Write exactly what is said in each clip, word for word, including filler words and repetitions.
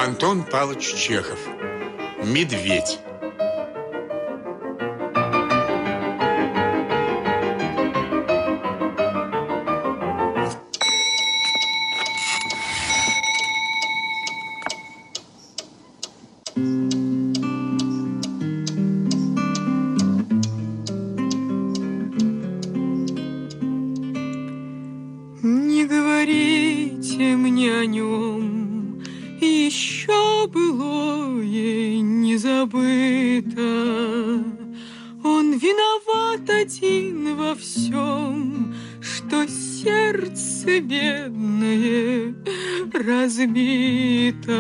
Антон Павлович Чехов. Медведь. Не говорите мне о нем, еще былое не забыто. Он виноват один во всем, что сердце бедное разбито.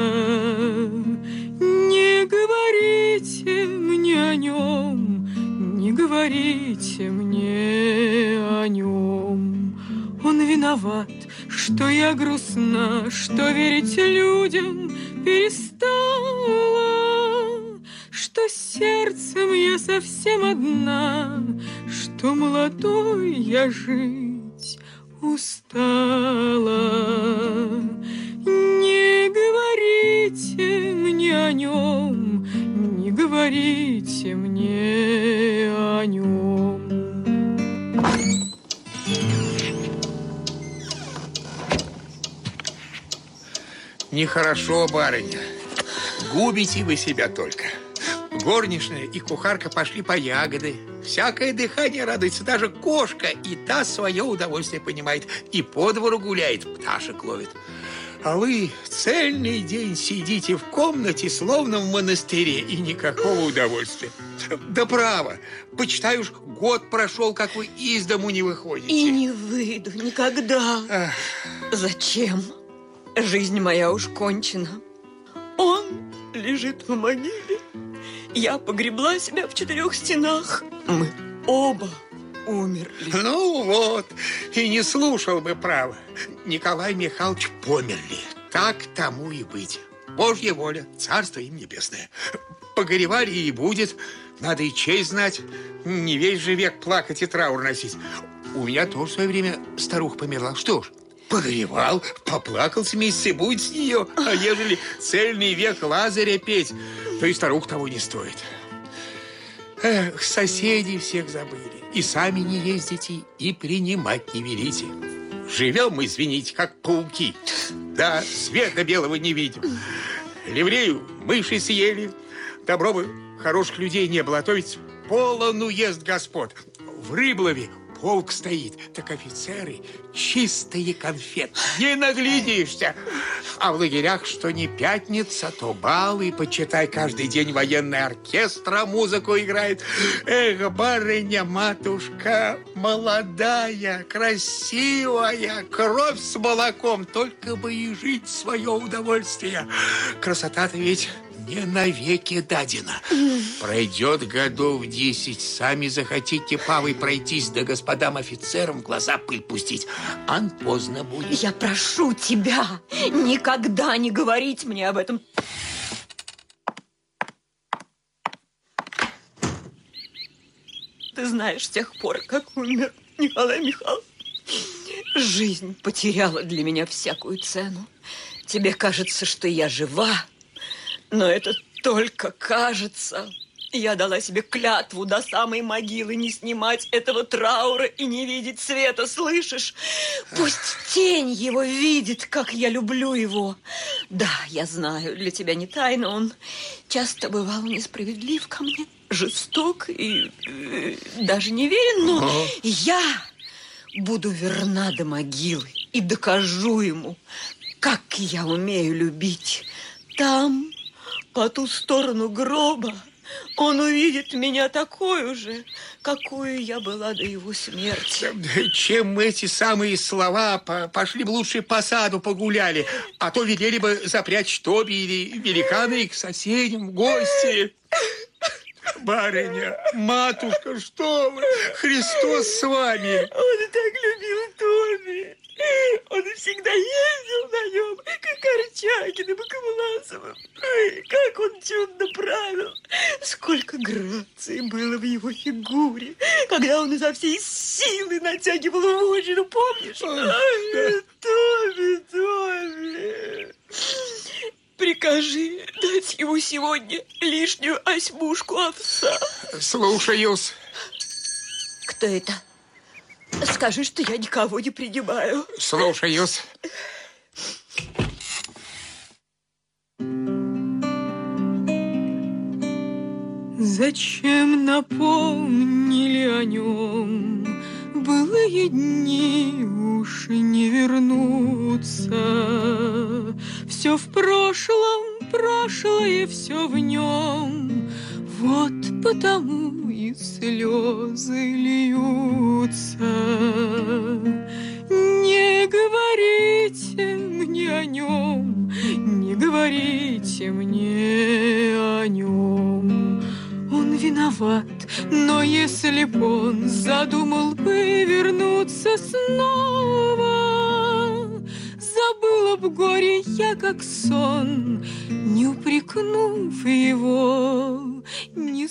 Не говорите мне о нем, не говорите мне о нем. Он виноват, что я грустна, что верить людям перестала, что сердцем я совсем одна, что молодой я жить устала. Не говорите мне о нем, не говорите мне о нем. Нехорошо, барыня. Губите вы себя только. Горничная и кухарка пошли по ягоды. Всякое дыхание радуется, даже кошка, и та свое удовольствие понимает, и по двору гуляет, пташек ловит. А вы цельный день сидите в комнате, словно в монастыре, и никакого удовольствия. Да право, почитай уж, год прошел, как вы из дому не выходите. И не выйду никогда. Ах. Зачем? Жизнь моя уж кончена. Он лежит в могиле. Я погребла себя в четырех стенах. Мы оба умерли. Ну вот, и не слушал бы право. Николай Михайлович померли. Так тому и быть. Божья воля, царство им небесное. Погоревали и будет. Надо и честь знать. Не весь же век плакать и траур носить. У меня тоже в свое время старуха померла. Что ж, погоревал, поплакался месяц и будет с нее. А ежели цельный век Лазаря петь, то и старух того не стоит. Эх, соседей всех забыли. И сами не ездите, и принимать не велите. Живем мы, извините, как пауки. Да, света белого не видим. Ливрею мыши съели. Добро бы хороших людей не было, а то ведь полон уезд господ. В Рыблове полк стоит, так офицеры чистые конфеты. Не наглядишься. А в лагерях, что не пятница, то бал, и почитай, каждый день военный оркестр музыку играет. Эх, барыня-матушка, молодая, красивая, кровь с молоком, только бы и жить в свое удовольствие. Красота-то ведь не навеки дадена. Пройдет годов десять, сами захотите, павой, пройтись, да господам офицерам в глаза пыль пустить. Ан поздно будет. Я прошу тебя никогда не говорить мне об этом. Ты знаешь, с тех пор, как умер Николай Михайлович, жизнь потеряла для меня всякую цену. Тебе кажется, что я жива, но это только кажется. Я дала себе клятву до самой могилы не снимать этого траура и не видеть света, слышишь? Пусть тень его видит, как я люблю его. Да, я знаю, для тебя не тайна, он часто бывал несправедлив ко мне, жесток и э, даже неверен, но ага. Я буду верна до могилы и докажу ему, как я умею любить. Там, по ту сторону гроба, он увидит меня такой же, какую я была до его смерти. Чем эти самые слова, пошли бы лучше по саду погуляли, а то велели бы запрячь Тоби или великаны к соседям в гости. Барыня, матушка, что вы? Христос с вами. Он так любил Тоби. Он всегда ездил на нем, как Корчагиным и Камласовым. Как он чудно правил. Сколько грации было в его фигуре, когда он изо всей силы натягивал вожжину, помнишь? Ай, Тоби, Тоби. Прикажи дать ему сегодня лишнюю осьмушку овса. Слушаюсь. Кто это? Скажи, что я никого не принимаю. Слушаюсь. Зачем напомнили о нем? Былые дни уж не вернутся. Все в прошлом, прошлое все в нем. Вот потому и слезы льются. Не говорите мне о нем, не говорите мне о нем. Он виноват, но если б он задумал бы вернуться снова, забыла б горе я, как сон, не упрекнув его ни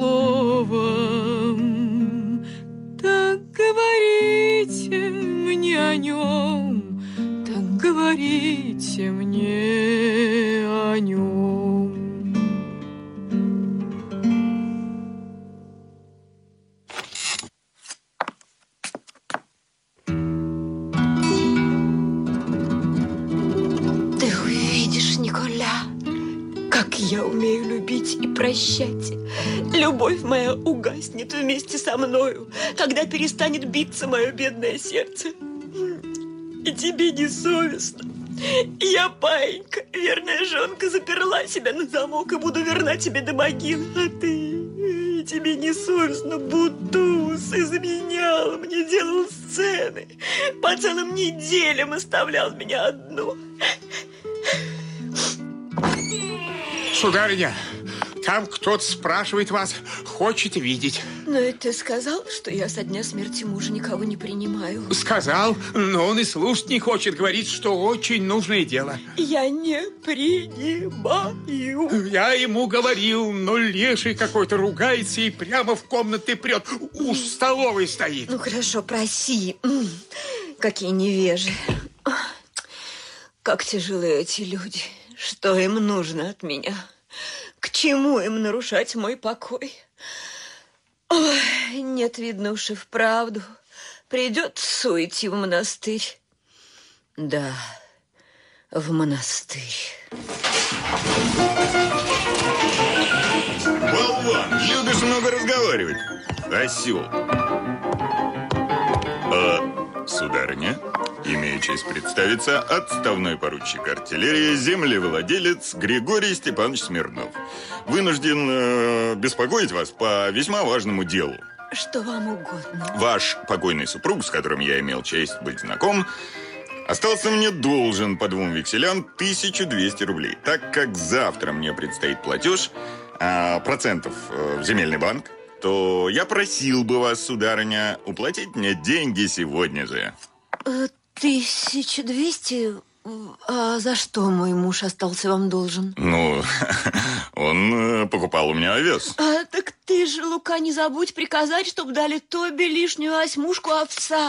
словом. Так говорите мне о нем, так говорите мне о нем. Как я умею любить и прощать. Любовь моя угаснет вместе со мною, когда перестанет биться мое бедное сердце. И тебе не совестно. Я, паинька, верная жонка, заперла себя на замок и буду верна тебе до могилы. А ты, и тебе не совестно, Бутуз изменял мне, делал сцены. По целым неделям оставлял меня одну. Сударыня, там кто-то спрашивает вас, хочет видеть. Но и ты сказал, что я со дня смерти мужа никого не принимаю. Сказал, но он и слушать не хочет, говорит, что очень нужное дело. Я не принимаю. Я ему говорил, но леший какой-то ругается и прямо в комнаты прет. Уж в столовой стоит. Ну, хорошо, проси. Какие невежи. Как тяжелы эти люди. Что им нужно от меня? К чему им нарушать мой покой? Ой, нет, видно уж и вправду. Придется уйти в монастырь. Да, в монастырь. Болван, любишь много разговаривать. Осел. А, сударыня, имею честь представиться, отставной поручик артиллерии, землевладелец Григорий Степанович Смирнов. Вынужден э, беспокоить вас по весьма важному делу. Что вам угодно. Ваш покойный супруг, с которым я имел честь быть знаком, остался мне должен по двум векселям тысячу двести рублей. Так как завтра мне предстоит платеж а, процентов в земельный банк, то я просил бы вас, сударыня, уплатить мне деньги сегодня же. Тысяча двести? А за что мой муж остался вам должен? Ну, он покупал у меня овес. А, так ты же, Лука, не забудь приказать, чтобы дали Тобе лишнюю осьмушку овса.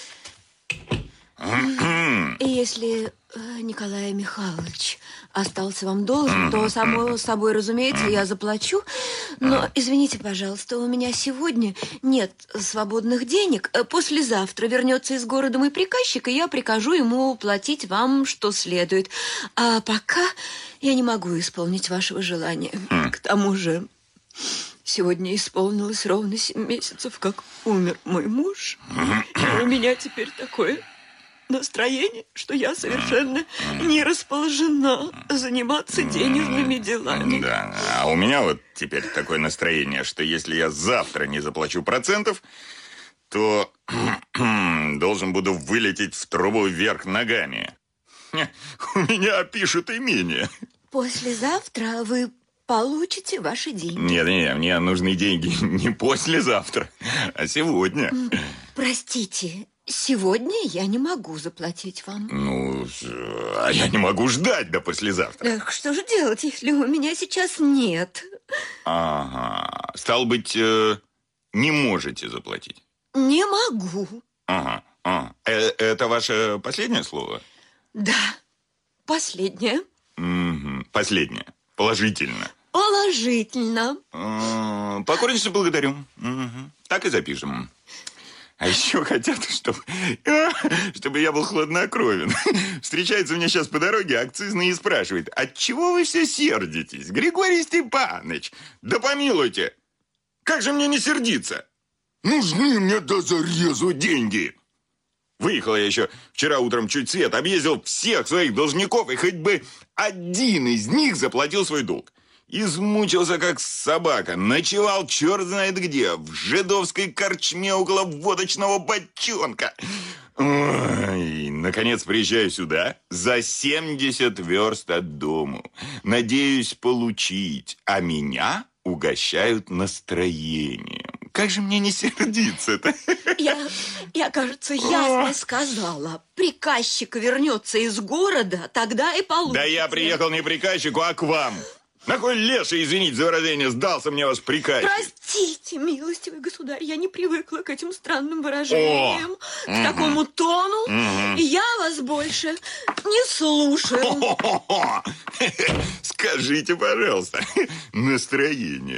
И если Николай Михайлович остался вам должен, то, само собой, разумеется, я заплачу. Но, извините, пожалуйста, у меня сегодня нет свободных денег. Послезавтра вернется из города мой приказчик, и я прикажу ему платить вам, что следует. А пока я не могу исполнить вашего желания. К тому же, сегодня исполнилось ровно семь месяцев, как умер мой муж. И у меня теперь такое настроение, что я совершенно не расположена заниматься денежными делами. Да, а у меня вот теперь такое настроение, что если я завтра не заплачу процентов, то должен буду вылететь в трубу вверх ногами. У меня опишут имение. Послезавтра вы получите ваши деньги. Нет, нет, мне нужны деньги не послезавтра, а сегодня. Простите, сегодня я не могу заплатить вам. Ну, а я не могу ждать до послезавтра. Эх, что же делать, если у меня сейчас нет? Ага. Стало быть, э, не можете заплатить? Не могу. Ага. ага. Э, это ваше последнее слово? Да, последнее. Угу. последнее. Положительно. Положительно. Покорнейше благодарю. Угу. Так и запишем. А еще хотят, чтобы, чтобы я был хладнокровен. Встречается мне сейчас по дороге акцизный и спрашивает: отчего вы все сердитесь, Григорий Степанович? Да помилуйте, как же мне не сердиться? Нужны мне до зарезу деньги. Выехал я еще вчера утром чуть свет, объездил всех своих должников, и хоть бы один из них заплатил свой долг. Измучился, как собака, ночевал черт знает где, в жидовской корчме около водочного бочонка. Ой, наконец приезжаю сюда, за семьдесят верст от дому. Надеюсь получить, а меня угощают настроением. Как же мне не сердиться-то? Я, я, кажется, ясно сказала. Приказчик вернется из города, тогда и получится. Да я приехал не к приказчику, а к вам. На кой леший, извините за выражение, сдался мне ваш приказчик? Простите, милостивый государь, я не привыкла к этим странным выражениям, О! к Угу. такому тону, Угу. и я вас больше не слушаю. О-хо-хо-хо! Скажите, пожалуйста, настроение.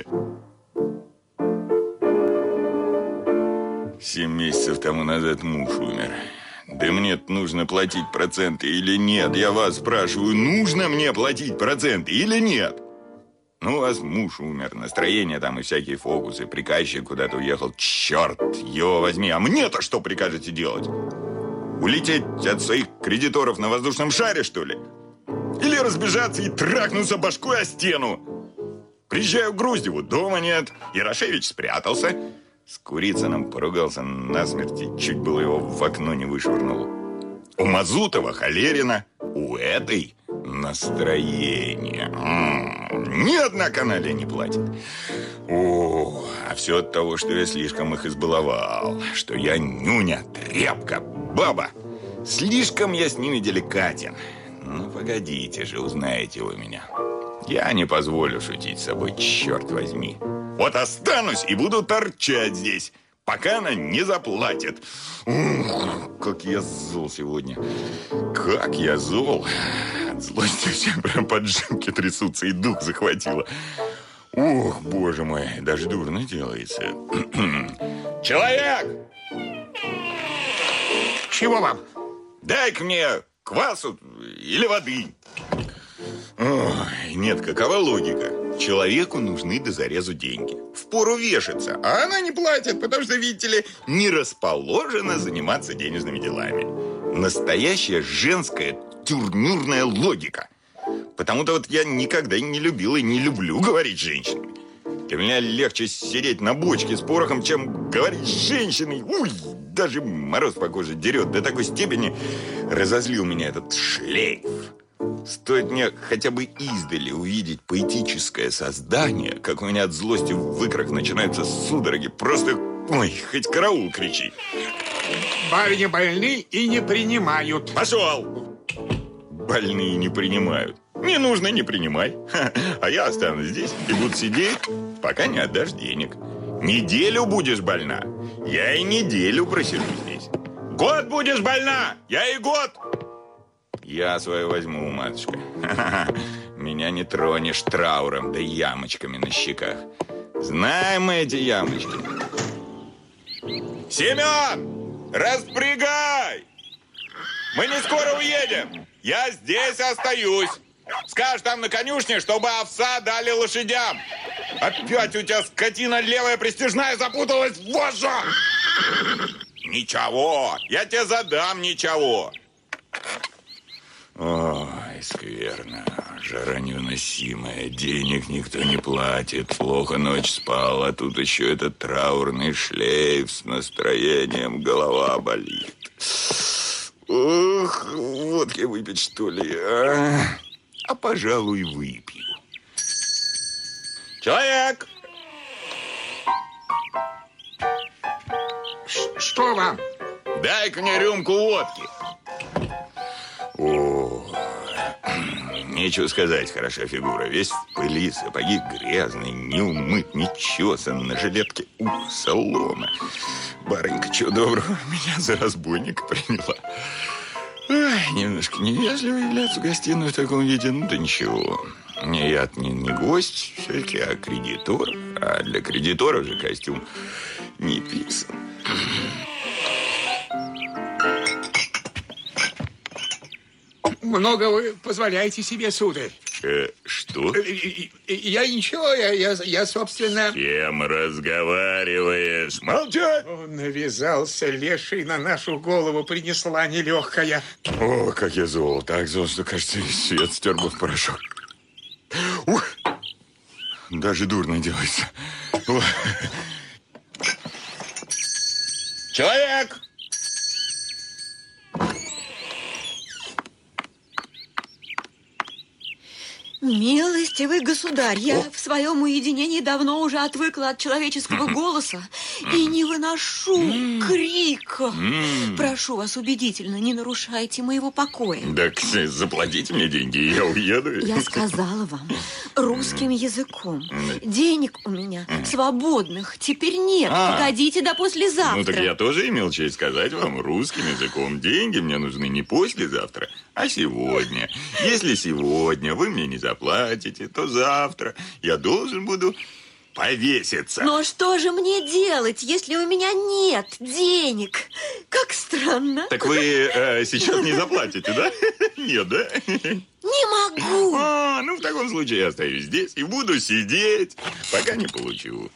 Семь месяцев тому назад муж умер. Да мне нужно платить проценты или нет? Я вас спрашиваю, нужно мне платить проценты или нет? Ну, у вас муж умер, настроение там и всякие фокусы, приказчик куда-то уехал. Черт его возьми, а мне-то что прикажете делать? Улететь от своих кредиторов на воздушном шаре, что ли? Или разбежаться и трахнуться башкой о стену? Приезжаю в Груздеву, дома нет, Ярошевич спрятался. С Курицыным поругался насмерти, чуть было его в окно не вышвырнул. У Мазутова холерина, у этой настроение. М-м-м. Ни одна каналья не платит. О, а все от того, что я слишком их избаловал, что я нюня, тряпка, баба. Слишком я с ними деликатен. Ну, погодите же, узнаете вы меня. Я не позволю шутить с собой, черт возьми. Вот останусь и буду торчать здесь, пока она не заплатит. Ух, как я зол сегодня. Как я зол. От злости все прям поджимки трясутся, и дух захватило. Ох, боже мой, даже дурно делается. Человек! Чего вам? Дай-ка мне квасу или воды. Ой, нет, какова логика? Человеку нужны до зарезу деньги. Впору вешаться, а она не платит, потому что, видите ли, не расположена заниматься денежными делами. Настоящая женская тюрнюрная логика. Потому-то вот я никогда не любил и не люблю говорить с женщинами. Для меня легче сидеть на бочке с порохом, чем говорить с женщиной. Уй, даже мороз по коже дерет. До такой степени разозлил меня этот шлейф. Стоит мне хотя бы издали увидеть поэтическое создание, как у меня от злости в икрах начинаются судороги. Просто, ой, хоть караул кричи. Барыни больны и не принимают. Пошел! Больные не принимают. Не нужно, не принимай. Ха, а я останусь здесь и буду сидеть, пока не отдашь денег. Неделю будешь больна, я и неделю просижу здесь. Год будешь больна, я и год. Я свое возьму, матушка. Ха-ха-ха. Меня не тронешь трауром да ямочками на щеках. Знаем мы эти ямочки. Семен, распрягай! Мы не скоро уедем. Я здесь остаюсь. Скажешь там на конюшне, чтобы овса дали лошадям. Опять у тебя скотина левая пристяжная запуталась в вожжу. Ничего, я тебе задам ничего. Ой, скверно, жара невыносимая, денег никто не платит, плохо ночь спал, а тут еще этот траурный шлейф с настроением, голова болит. Ох, водки выпить, что ли, а? А, пожалуй, выпью. Человек! Ш- что вам? Дай-ка мне рюмку водки. О, нечего сказать, хороша фигура. Весь в пыли, сапоги грязные, не умыт, не чесан, на жилетке ух, солома. Барынька, чего доброго, меня за разбойника приняла. Ой, немножко невежливо являться в гостиную в таком виде, ну да ничего. Не, я не, не гость все-таки, а кредитор. А для кредитора же костюм не писан. Много вы позволяете себе, сударь. Э, что? Я ничего, я, я, я, собственно... С кем разговариваешь? Молчать! О, навязался леший на нашу голову, принесла нелегкая. О, как я зол. Так зол, что, кажется, свет стер бы в порошок. Ух! Даже дурно делается. Ух. Человек! Милостивый государь, я в своем уединении давно уже отвыкла от человеческого голоса и не выношу крика. Прошу вас убедительно, не нарушайте моего покоя. Так заплатите мне деньги, и я уеду. Я сказала вам русским языком. Денег у меня свободных теперь нет. А. Погодите до послезавтра. Ну, так я тоже имел честь сказать вам русским языком. Деньги мне нужны не послезавтра, а сегодня. Если сегодня вы мне не заплатите, то завтра я должен буду повеситься. Но что же мне делать, если у меня нет денег? Как странно. Так вы э, сейчас не заплатите, да? Нет, да? Не могу. А, ну, в таком случае я остаюсь здесь и буду сидеть, пока не получу.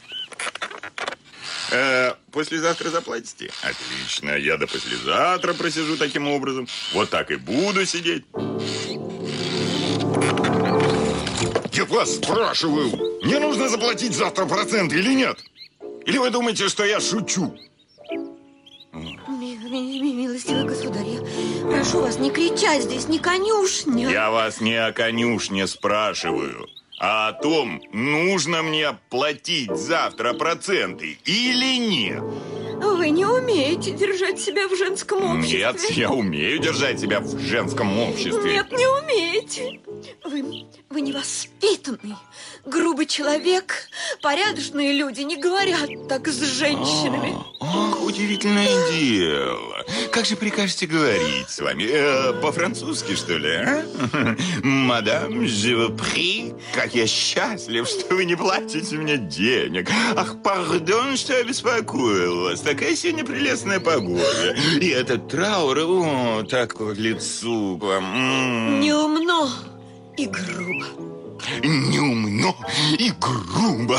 Э, послезавтра заплатите? Отлично, я до послезавтра просижу таким образом. Вот так и буду сидеть. Я вас спрашиваю, мне нужно заплатить завтра проценты или нет? Или вы думаете, что я шучу? Ми- ми- ми- Милостивый государь, я прошу вас не кричать здесь, не конюшня. Я вас не о конюшне спрашиваю, а о том, нужно мне платить завтра проценты или нет. Вы не умеете держать себя в женском обществе. Нет, я умею держать себя в женском обществе. Нет, не умеете. Вы, вы невоспитанный, грубый человек. Порядочные люди не говорят так с женщинами. Ах, удивительное дело. Как же прикажете говорить с вами? Э, по-французски, что ли, а? Мадам, je vous prie, как я счастлив, что вы не платите мне денег. Ах, пардон, что я беспокоил вас. Такая сегодня прелестная погода. И этот траур, о, так к лицу к вам. М-м. Неумно и грубо. Неумно и грубо.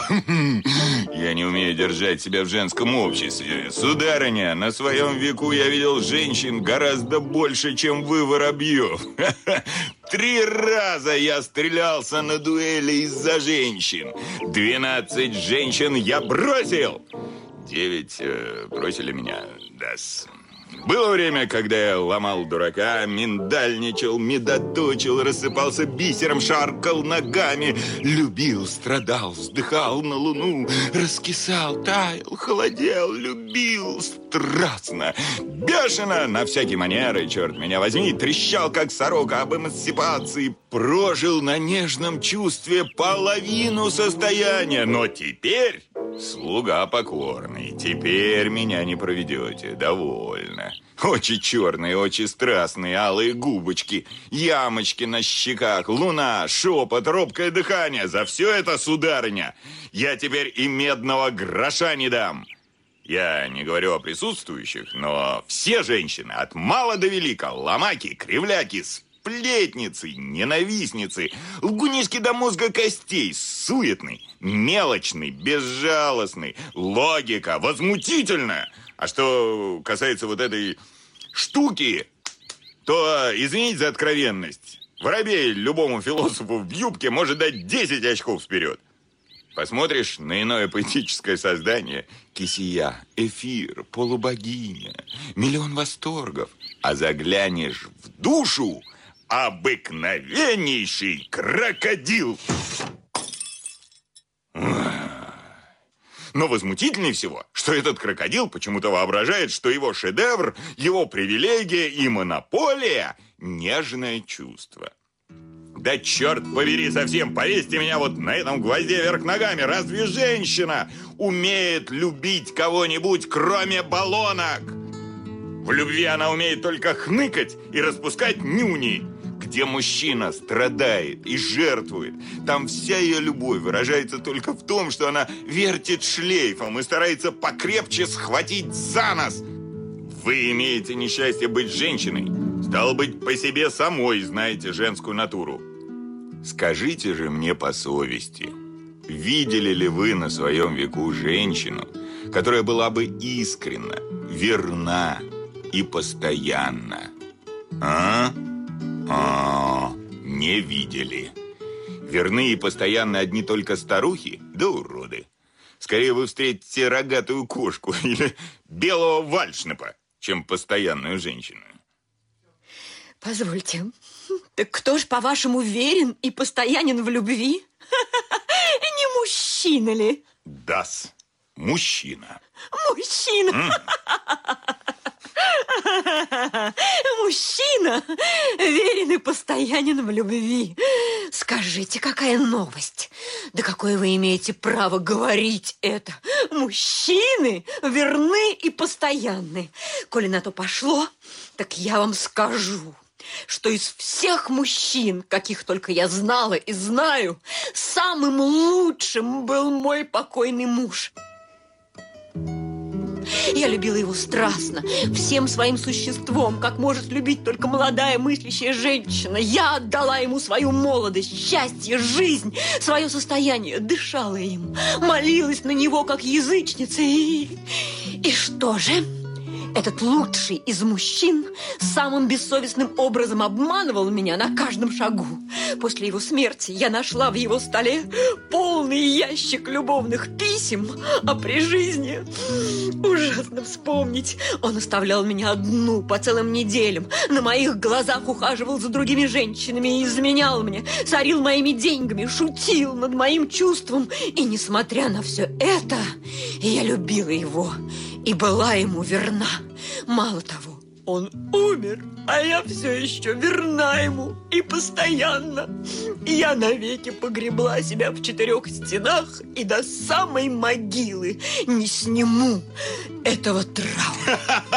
Я не умею держать себя в женском обществе. Сударыня, на своем веку я видел женщин гораздо больше, чем вы, Воробьев. Три раза я стрелялся на дуэли из-за женщин. Двенадцать женщин я бросил. Девять э, бросили меня. Да-с. Было время, когда я ломал дурака, миндальничал, медоточил, рассыпался бисером, шаркал ногами, любил, страдал, вздыхал на луну, раскисал, таял, холодел, любил страстно, бешено, на всякие манеры, черт меня возьми, трещал, как сорока об эмансипации, прожил на нежном чувстве половину состояния, но теперь... Слуга покорный, теперь меня не проведете, довольно. Очи черные, очи страстные, алые губочки, ямочки на щеках, луна, шепот, робкое дыхание. За все это, сударыня, я теперь и медного гроша не дам. Я не говорю о присутствующих, но все женщины, от мала до велика, ломаки, кривляки, сплетницы, ненавистницы, лгунишки до мозга костей, суетный, мелочный, безжалостный, логика, возмутительная. А что касается вот этой штуки, то, извините за откровенность, Воробей любому философу в юбке может дать десять очков вперед. Посмотришь на иное поэтическое создание, кисия, эфир, полубогиня, миллион восторгов, а заглянешь в душу, обыкновеннейший крокодил. Но возмутительнее всего, что этот крокодил почему-то воображает, что его шедевр, его привилегия и монополия – нежное чувство. Да черт побери совсем, повесьте меня вот на этом гвозде вверх ногами. Разве женщина умеет любить кого-нибудь, кроме баллонок? В любви она умеет только хныкать и распускать нюни. К где мужчина страдает и жертвует, там вся ее любовь выражается только в том, что она вертит шлейфом и старается покрепче схватить за нос. Вы имеете несчастье быть женщиной. Стало быть, по себе самой знаете женскую натуру. Скажите же мне по совести, видели ли вы на своем веку женщину, которая была бы искренна, верна и постоянна? А? А, не видели. Верны и постоянны одни только старухи да уроды. Скорее вы встретите рогатую кошку или белого вальшнепа, чем постоянную женщину. Позвольте, так кто ж, по-вашему, верен и постоянен в любви? Не мужчина ли? Да-с, мужчина. Мужчина. Мужчина верен и постоянен в любви. Скажите, какая новость? Да какое вы имеете право говорить это? Мужчины верны и постоянны. Коли на то пошло, так я вам скажу, что из всех мужчин, каких только я знала и знаю, самым лучшим был мой покойный муж. Я любила его страстно, всем своим существом, как может любить только молодая мыслящая женщина. Я отдала ему свою молодость, счастье, жизнь, свое состояние, дышала им, молилась на него, как язычница. И, и что же? Этот лучший из мужчин самым бессовестным образом обманывал меня на каждом шагу. После его смерти я нашла в его столе полный ящик любовных писем, а при жизни, ужасно вспомнить, он оставлял меня одну по целым неделям, на моих глазах ухаживал за другими женщинами и изменял мне, сорил моими деньгами, шутил над моим чувством. И несмотря на все это, я любила его и была ему верна. Мало того, он умер, а я все еще верна ему и постоянно. Я навеки погребла себя в четырех стенах и до самой могилы не сниму этого траура.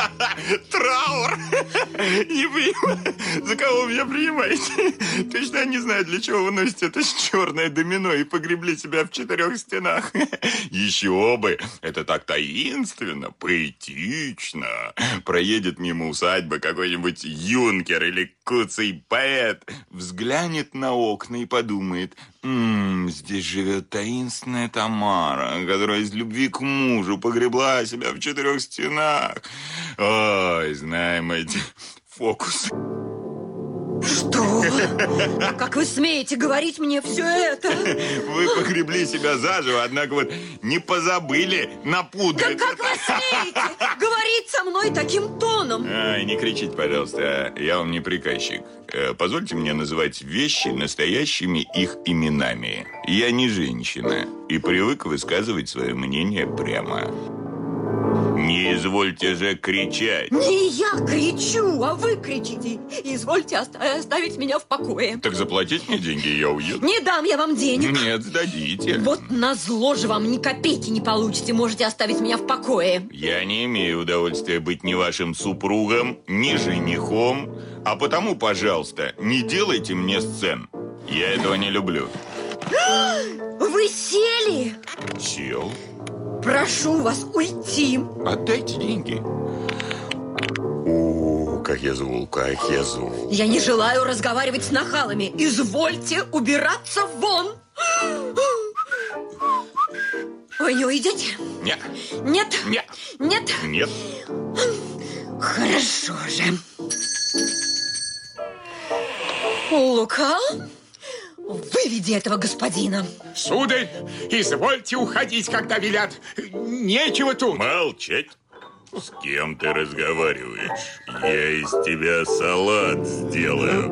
Траур? Не понимаю, за кого вы меня принимаете? Точно я не знаю, для чего вы носите это черное домино и погребли себя в четырех стенах. Еще бы, это так таинственно, поэтично. Проедет мимо усадьбы какой-нибудь юнкер или куцый поэт, взглянет на окна и подумает: «М-м, здесь живет таинственная Тамара, которая из любви к мужу погребла себя в четырех стенах». Ой, знаем эти фокусы. Что? Как вы смеете говорить мне все это? Вы погребли себя заживо, однако вот не позабыли напудрить. Да как вы смеете говорить со мной таким тоном? Ай, не кричите, пожалуйста, я вам не приказчик. Позвольте мне называть вещи настоящими их именами. Я не женщина и привык высказывать свое мнение прямо. Не извольте же кричать. Не я кричу, а вы кричите. Извольте оста- оставить меня в покое. Так заплатите мне деньги, и я уеду. Не дам я вам денег. Нет, сдадите. Вот назло же вам ни копейки не получите. Можете оставить меня в покое. Я не имею удовольствия быть ни вашим супругом, ни женихом. А потому, пожалуйста, не делайте мне сцен. Я этого не люблю. Вы сели? Сел. Прошу вас уйти. Отдайте деньги. О, как я зол, как я зол. Я не желаю разговаривать с нахалами. Извольте убираться вон. Вы не уйдете? Нет. Нет? Нет. Нет? Нет. Хорошо же. Лука, выведи этого господина. Сударь, извольте уходить, когда велят. Нечего тут. Молчать. С кем ты разговариваешь? Я из тебя салат сделаю.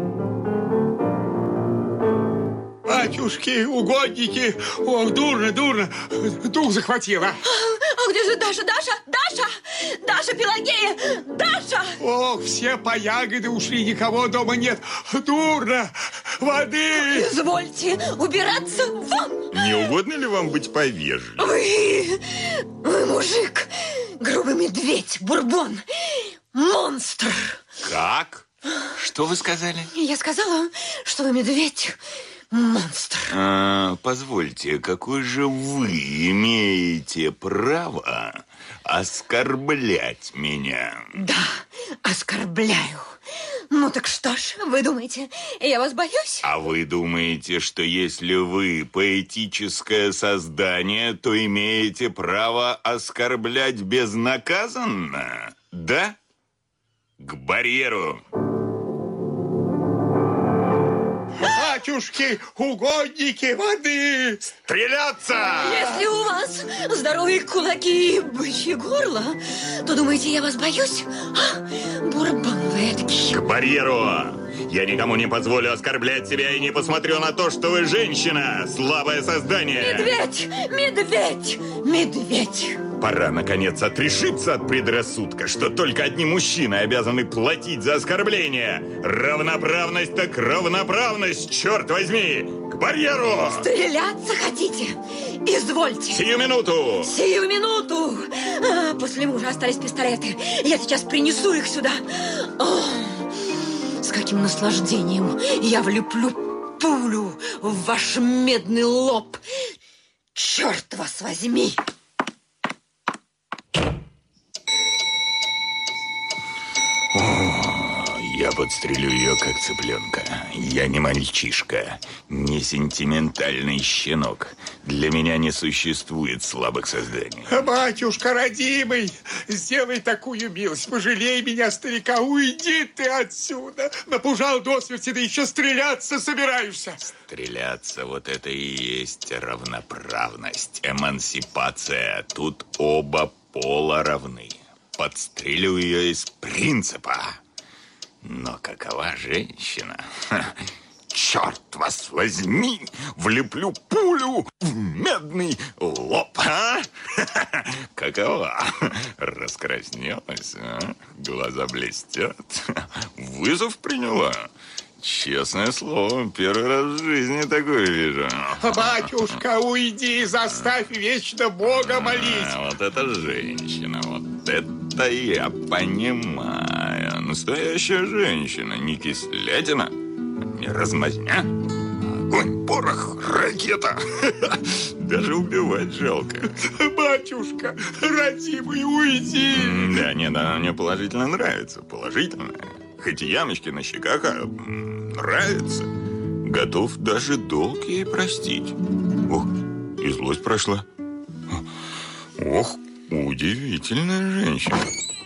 Батюшки, угодники. Ох, дурно, дурно. Дух захватило. А где же Даша? Даша? Даша? Даша Пелагея? Даша? Ох, все по ягоды ушли, никого дома нет. Дурно. Воды. Извольте убираться вон. Не угодно ли вам быть повежливее? Вы... Вы мужик. Грубый медведь. Бурбон. Монстр. Как? Что вы сказали? Я сказала, что вы медведь, монстр. А, позвольте, какое же вы имеете право оскорблять меня? Да, оскорбляю. Ну так что ж, вы думаете, я вас боюсь? А вы думаете, что если вы поэтическое создание, то имеете право оскорблять безнаказанно? Да? К барьеру. Батюшки, угодники воды! Стреляться! Если у вас здоровые кулаки и бычье горло, то думаете, я вас боюсь? А, бурбон вы эдакий. К барьеру! Я никому не позволю оскорблять себя и не посмотрю на то, что вы женщина, слабое создание. Медведь! Медведь! Медведь! Пора, наконец, отрешиться от предрассудка, что только одни мужчины обязаны платить за оскорбление. Равноправность так равноправность, черт возьми! К барьеру! Стреляться хотите? Извольте. Сию минуту! Сию минуту! А, после мужа остались пистолеты. Я сейчас принесу их сюда. О, с каким наслаждением я влеплю пулю в ваш медный лоб. Черт вас возьми! Я подстрелю ее, как цыпленка. Я не мальчишка, не сентиментальный щенок. Для меня не существует слабых созданий. Батюшка родимый, сделай такую милость, пожалей меня, старика, уйди ты отсюда. Напужал до смерти, да еще стреляться собираешься. Стреляться, вот это и есть равноправность, эмансипация. Тут оба пола равны. Подстрелю ее из принципа. Но какова женщина? Ха, черт вас возьми, влеплю пулю в медный лоб, а? Какова? Раскраснелась, а? Глаза блестят. Вызов приняла. Честное слово, первый раз в жизни такое вижу. Батюшка, уйди, заставь вечно Бога молить. А, вот это женщина, вот это я понимаю. Настоящая женщина, не кислятина, не размазня. Огонь, порох, ракета. Даже убивать жалко. Батюшка, родимый, уйди. Да, нет, она мне положительно нравится, положительно. Хоть и ямочки на щеках, а нравится. Готов даже долг ей простить. Ох, и злость прошла. Ох, удивительная женщина.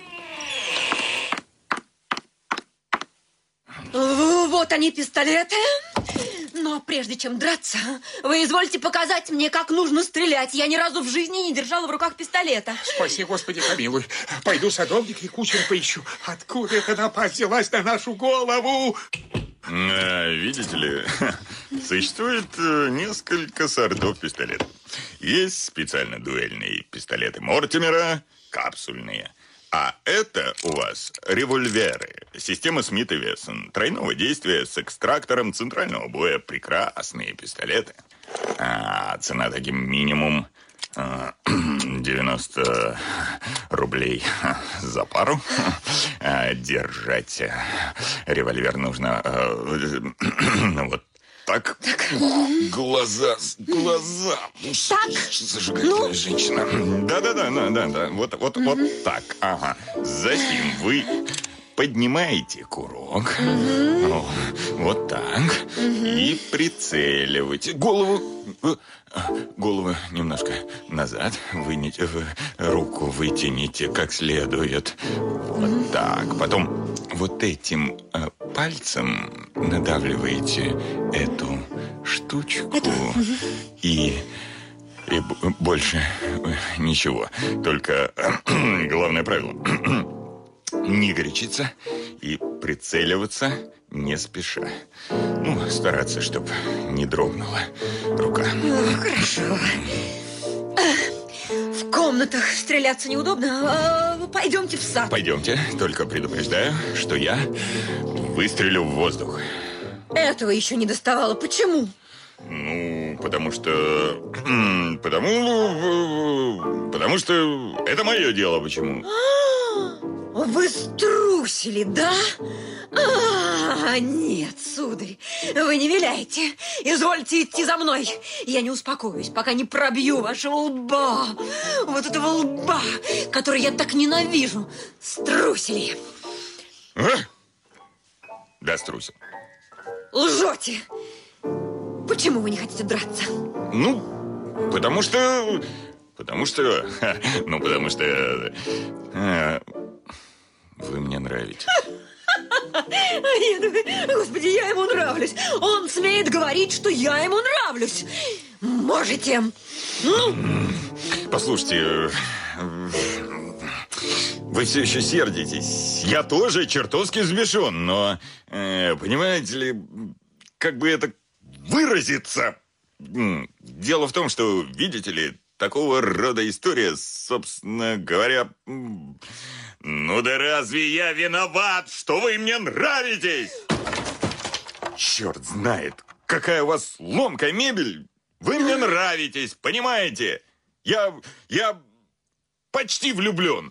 Вот они, пистолеты. Но прежде чем драться, вы извольте показать мне, как нужно стрелять. Я ни разу в жизни не держала в руках пистолета. Спаси, Господи, помилуй. Пойду садовника и кучера поищу. Откуда эта напасть взялась на нашу голову? А, видите ли, существует несколько сортов пистолетов. Есть специально дуэльные пистолеты Мортимера, капсульные. А это у вас револьверы. Система Смит и Вессон. Тройного действия с экстрактором центрального боя. Прекрасные пистолеты. А цена таким минимум а, девяносто рублей за пару. А держать револьвер нужно а, вот так. Так. Глаза, глаза. Так. Зажигательная ну? женщина. Да-да-да, да-да. Вот, вот, mm-hmm. вот так. Ага. Затем вы поднимаете курок. Mm-hmm. Ну, вот так. Mm-hmm. И прицеливаете. Голову... Голову немножко назад. Вынете, руку вытяните как следует. Вот mm-hmm. так. Потом вот этим э, пальцем надавливаете эту штучку. Это... Mm-hmm. И... И больше ничего. Только главное правило. Не горячиться и прицеливаться не спеша. Ну, стараться, чтобы не дрогнула рука. Ну, хорошо. В комнатах стреляться неудобно. Пойдемте в сад. Пойдемте. Только предупреждаю, что я выстрелю в воздух. Этого еще не доставало. Почему? Ну, потому что... Потому... Потому что это мое дело. Почему? Вы струсили, да? А, нет, сударь, вы не виляйте. Извольте идти за мной. Я не успокоюсь, пока не пробью вашего лба. Вот этого лба, который я так ненавижу. Струсили. А? Да, струсил. Лжете. Почему вы не хотите драться? Ну, потому что... Потому что... Ну, потому что... Вы мне нравитесь. Я думаю, господи, я ему нравлюсь. Он смеет говорить, что я ему нравлюсь. Можете. Ну? Послушайте, вы все еще сердитесь. Я тоже чертовски взбешен, но, э, понимаете ли, как бы это выразиться? Дело в том, что, видите ли, такого рода история, собственно говоря... Ну да разве я виноват, что вы мне нравитесь? Черт знает, какая у вас ломкая мебель. Вы мне нравитесь, понимаете? Я, я почти влюблен.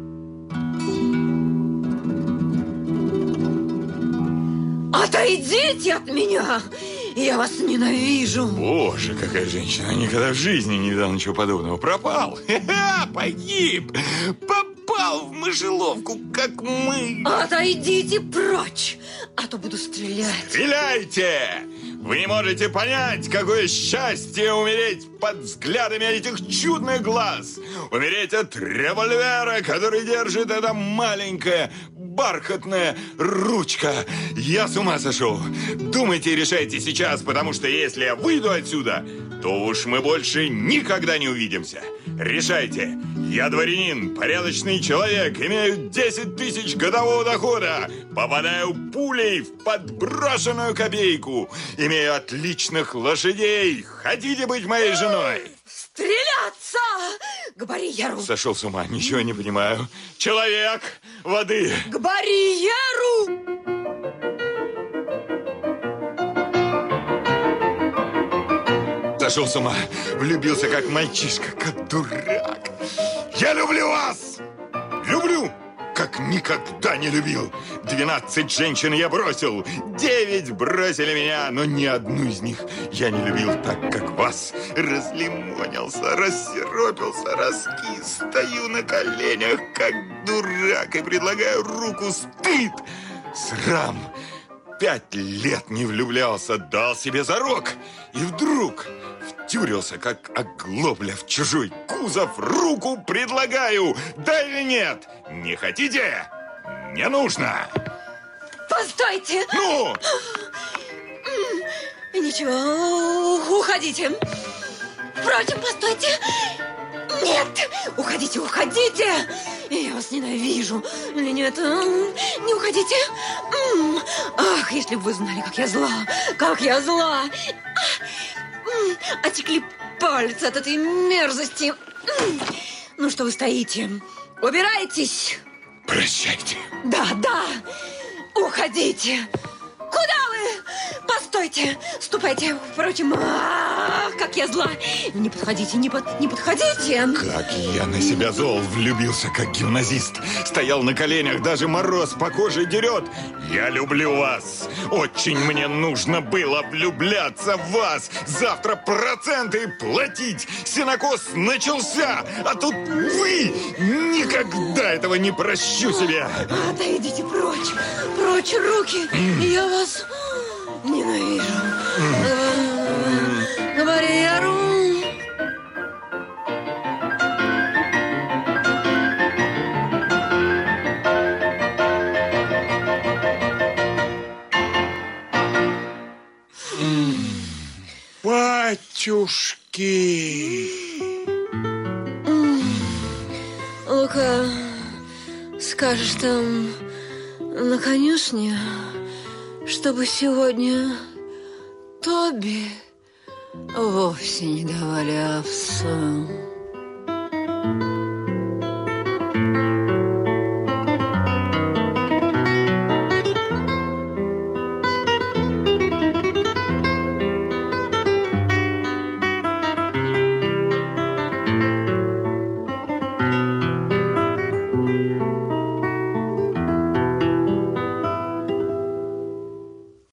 Отойдите от меня! Я вас ненавижу. Боже, какая женщина. Никогда в жизни не видал ничего подобного. Пропал. Погиб. Попал в мышеловку, как мы. Отойдите прочь, а то буду стрелять. Стреляйте! Вы не можете понять, какое счастье умереть под взглядами этих чудных глаз. Умереть от револьвера, который держит эта маленькая бархатная ручка. Я с ума сошел. Думайте и решайте сейчас, потому что если я выйду отсюда, то уж мы больше никогда не увидимся. Решайте. Я дворянин, порядочный человек, имею десять тысяч годового дохода, попадаю пулей в подброшенную копейку, имею отличных лошадей. Хотите быть моей женой? Стреляться! К барьеру! Сошел с ума, ничего не понимаю. Человек, воды! К барьеру! Сошел с ума, влюбился как мальчишка, как дурак. Я люблю вас! Люблю, как никогда не любил. Двенадцать женщин я бросил, девять бросили меня, но ни одну из них я не любил так, как вас. Разлимонился, рассиропился, раскис, стою на коленях, как дурак, и предлагаю руку. Стыд, срам. Пять лет не влюблялся, дал себе зарок, и вдруг втюрился, как оглобля в чужой кузов. Руку предлагаю, да или нет? Не хотите? Не нужно. Постойте! Ну? Ничего, уходите. Впрочем, постойте. Нет, уходите, уходите. Я вас ненавижу. Или нет, не уходите. Ах, если бы вы знали, как я зла, как я зла. Отекли пальцы от этой мерзости. Ну, что вы стоите? Убирайтесь. Прощайте. Да, да, уходите. Куда вы? Постойте, ступайте. Впрочем, ах, как я зла. Не подходите, не, под, не подходите. Как я на себя зол, влюбился, как гимназист. Стоял на коленях, даже мороз по коже дерет. Я люблю вас. Очень мне нужно было влюбляться в вас. Завтра проценты платить. Сенокос начался. А тут вы. Никогда этого не прощу себе. Отойдите прочь. Прочь руки. Я вас ненавижу. К барьеру. Батюшки! Лука, скажешь там на конюшне, чтобы сегодня Тоби вовсе не давали овсу.